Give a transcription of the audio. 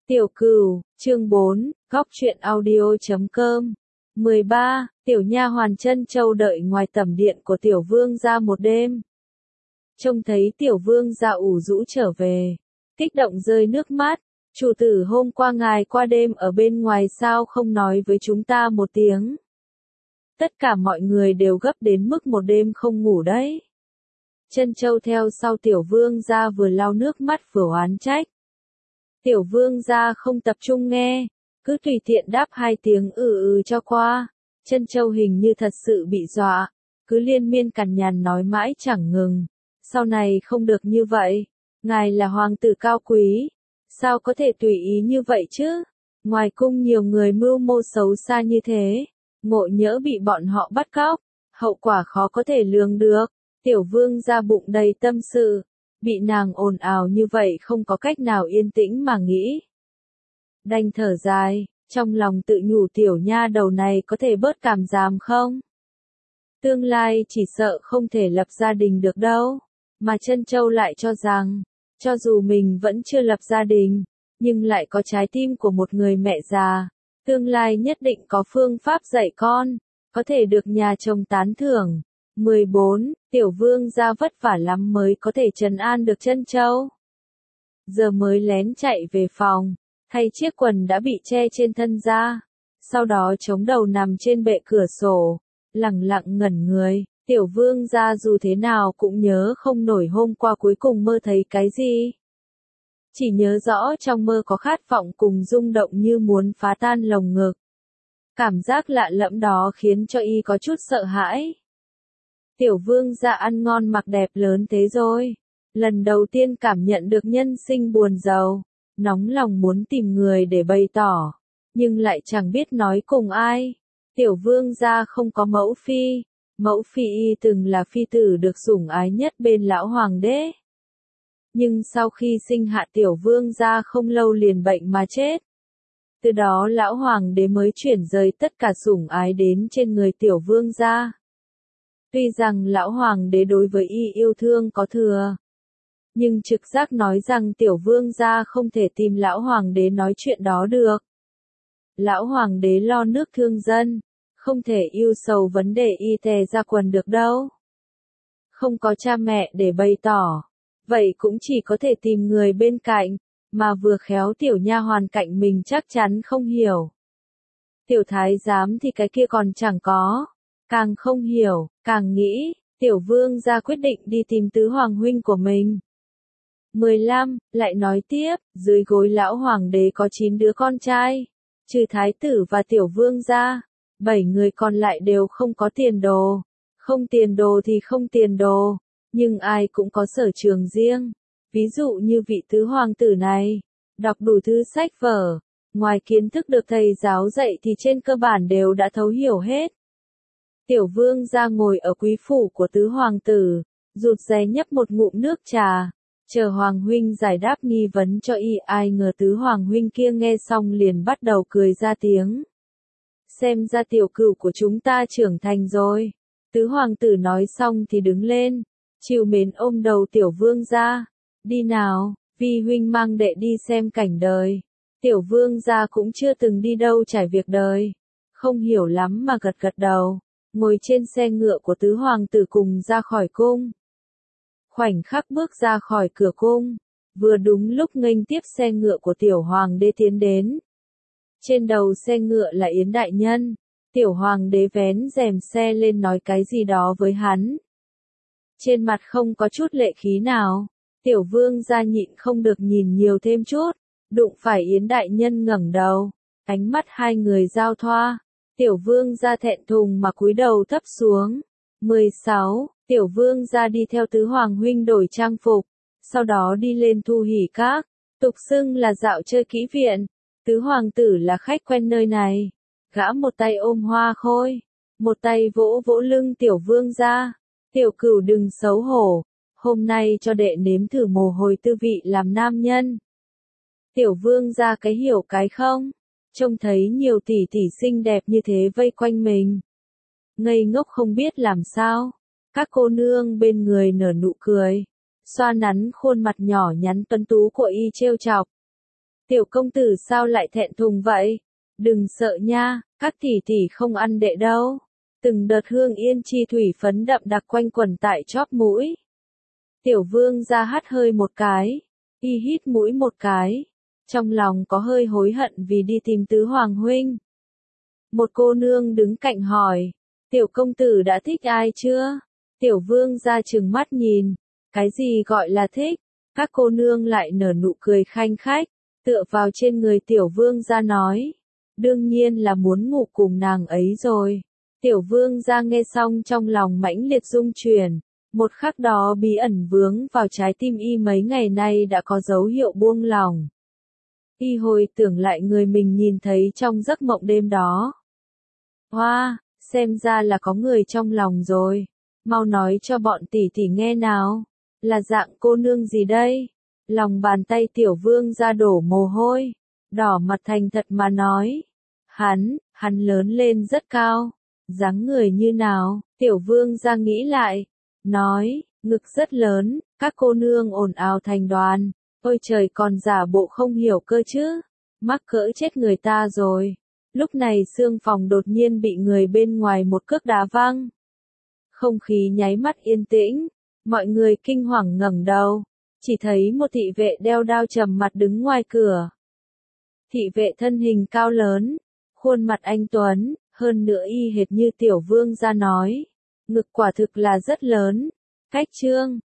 Tiểu Cửu, chương 4, góc truyện audio.com. 13. Tiểu nha hoàn Trân Châu đợi ngoài tẩm điện của tiểu vương gia một đêm. Trông thấy tiểu vương gia ủ rũ trở về, kích động rơi nước mắt. Chủ tử, hôm qua ngài qua đêm ở bên ngoài sao không nói với chúng ta một tiếng? Tất cả mọi người đều gấp đến mức một đêm không ngủ đấy. Trân Châu theo sau tiểu vương gia vừa lau nước mắt vừa oán trách. Tiểu vương gia không tập trung nghe, cứ tùy tiện đáp hai tiếng cho qua. Trân Châu hình như thật sự bị dọa, cứ liên miên cằn nhằn nói mãi chẳng ngừng. Sau này không được như vậy, ngài là hoàng tử cao quý, sao có thể tùy ý như vậy chứ? Ngoài cung nhiều người mưu mô xấu xa như thế, ngộ nhỡ bị bọn họ bắt cóc, hậu quả khó có thể lường được. Tiểu vương gia bụng đầy tâm sự, bị nàng ồn ào như vậy không có cách nào yên tĩnh mà nghĩ. Đành thở dài, trong lòng tự nhủ tiểu nha đầu này có thể bớt cảm giảm không? Tương lai chỉ sợ không thể lập gia đình được đâu. Mà Trân Châu lại cho rằng, cho dù mình vẫn chưa lập gia đình, nhưng lại có trái tim của một người mẹ già, tương lai nhất định có phương pháp dạy con, có thể được nhà chồng tán thưởng. 14. Tiểu vương gia vất vả lắm mới có thể trấn an được Trân Châu. Giờ mới lén chạy về phòng, thay chiếc quần đã bị che trên thân ra, sau đó chống đầu nằm trên bệ cửa sổ, lẳng lặng ngẩn người. Tiểu vương gia dù thế nào cũng nhớ không nổi hôm qua cuối cùng mơ thấy cái gì. Chỉ nhớ rõ trong mơ có khát vọng cùng rung động như muốn phá tan lồng ngực. Cảm giác lạ lẫm đó khiến cho y có chút sợ hãi. Tiểu vương gia ăn ngon mặc đẹp lớn thế rồi. Lần đầu tiên cảm nhận được nhân sinh buồn giàu, nóng lòng muốn tìm người để bày tỏ, nhưng lại chẳng biết nói cùng ai. Tiểu vương gia không có mẫu phi. Mẫu phi y từng là phi tử được sủng ái nhất bên lão hoàng đế. Nhưng sau khi sinh hạ tiểu vương gia không lâu liền bệnh mà chết. Từ đó lão hoàng đế mới chuyển rời tất cả sủng ái đến trên người tiểu vương gia. Tuy rằng lão hoàng đế đối với y yêu thương có thừa, nhưng trực giác nói rằng tiểu vương gia không thể tìm lão hoàng đế nói chuyện đó được. Lão hoàng đế lo nước thương dân, không thể ưu sầu vấn đề y tè ra quần được đâu. Không có cha mẹ để bày tỏ, vậy cũng chỉ có thể tìm người bên cạnh, mà vừa khéo tiểu nha hoàn cạnh mình chắc chắn không hiểu. Tiểu thái giám thì cái kia còn chẳng có, càng không hiểu, càng nghĩ, tiểu vương gia quyết định đi tìm tứ hoàng huynh của mình. 15. Lại nói tiếp, dưới gối lão hoàng đế có 9 đứa con trai, trừ thái tử và tiểu vương gia. 7 người còn lại đều không có tiền đồ. Không tiền đồ thì không tiền đồ, nhưng ai cũng có sở trường riêng. Ví dụ như vị tứ hoàng tử này, đọc đủ thứ sách vở, ngoài kiến thức được thầy giáo dạy thì trên cơ bản đều đã thấu hiểu hết. Tiểu vương gia ngồi ở quý phủ của tứ hoàng tử, rụt rè nhấp một ngụm nước trà, chờ hoàng huynh giải đáp nghi vấn cho y. Ai ngờ tứ hoàng huynh kia nghe xong liền bắt đầu cười ra tiếng. Xem ra tiểu cửu của chúng ta trưởng thành rồi. Tứ hoàng tử nói xong thì đứng lên, trìu mến ôm đầu tiểu vương gia. Đi nào, vi huynh mang đệ đi xem cảnh đời. Tiểu vương gia cũng chưa từng đi đâu trải việc đời, không hiểu lắm mà gật gật đầu, ngồi trên xe ngựa của tứ hoàng tử cùng ra khỏi cung. Khoảnh khắc bước ra khỏi cửa cung, vừa đúng lúc nghênh tiếp xe ngựa của tiểu hoàng đế tiến đến. Trên đầu xe ngựa là Yến đại nhân, tiểu hoàng đế vén rèm xe lên nói cái gì đó với hắn. Trên mặt không có chút lệ khí nào, tiểu vương gia nhịn không được nhìn nhiều thêm chút, đụng phải Yến đại nhân ngẩng đầu, ánh mắt hai người giao thoa, tiểu vương gia thẹn thùng mà cúi đầu thấp xuống. 16. Tiểu vương gia đi theo tứ hoàng huynh đổi trang phục, sau đó đi lên Thu Hỷ Các, tục xưng là dạo chơi kỹ viện. Tứ hoàng tử là khách quen nơi này, gã một tay ôm hoa khôi, một tay vỗ vỗ lưng tiểu vương gia. Tiểu cửu đừng xấu hổ, hôm nay cho đệ nếm thử mồ hôi tư vị làm nam nhân. Tiểu vương gia cái hiểu cái không, trông thấy nhiều tỷ tỷ xinh đẹp như thế vây quanh mình, ngây ngốc không biết làm sao. Các cô nương bên người nở nụ cười, xoa nắn khuôn mặt nhỏ nhắn tuấn tú của y trêu chọc. Tiểu công tử sao lại thẹn thùng vậy? Đừng sợ nha, các tỷ tỷ không ăn đệ đâu. Từng đợt hương yên chi thủy phấn đậm đặc quanh quẩn tại chóp mũi. Tiểu vương ra hắt hơi một cái, y hít mũi một cái. Trong lòng có hơi hối hận vì đi tìm tứ hoàng huynh. Một cô nương đứng cạnh hỏi, tiểu công tử đã thích ai chưa? Tiểu vương ra trừng mắt nhìn, cái gì gọi là thích? Các cô nương lại nở nụ cười khanh khách, tựa vào trên người tiểu vương ra nói, đương nhiên là muốn ngủ cùng nàng ấy rồi. Tiểu vương ra nghe xong trong lòng mãnh liệt rung chuyển, một khắc đó bí ẩn vướng vào trái tim y mấy ngày nay đã có dấu hiệu buông lỏng. Y hồi tưởng lại người mình nhìn thấy trong giấc mộng đêm đó. Hoa, xem ra là có người trong lòng rồi. Mau nói cho bọn tỷ tỷ nghe nào. Là dạng cô nương gì đây? Lòng bàn tay tiểu vương ra đổ mồ hôi. Đỏ mặt thành thật mà nói. Hắn lớn lên rất cao. Dáng người như nào? Tiểu vương ra nghĩ lại. Nói, ngực rất lớn, các cô nương ồn ào thành đoàn. Ôi trời, còn giả bộ không hiểu cơ chứ. Mắc cỡ chết người ta rồi. Lúc này xương phòng đột nhiên bị người bên ngoài một cước đá văng. Không khí nháy mắt yên tĩnh, mọi người kinh hoàng ngẩng đầu, chỉ thấy một thị vệ đeo đao trầm mặt đứng ngoài cửa. Thị vệ thân hình cao lớn, khuôn mặt anh tuấn, hơn nữa y hệt như tiểu vương ra nói, ngực quả thực là rất lớn. Cách trương,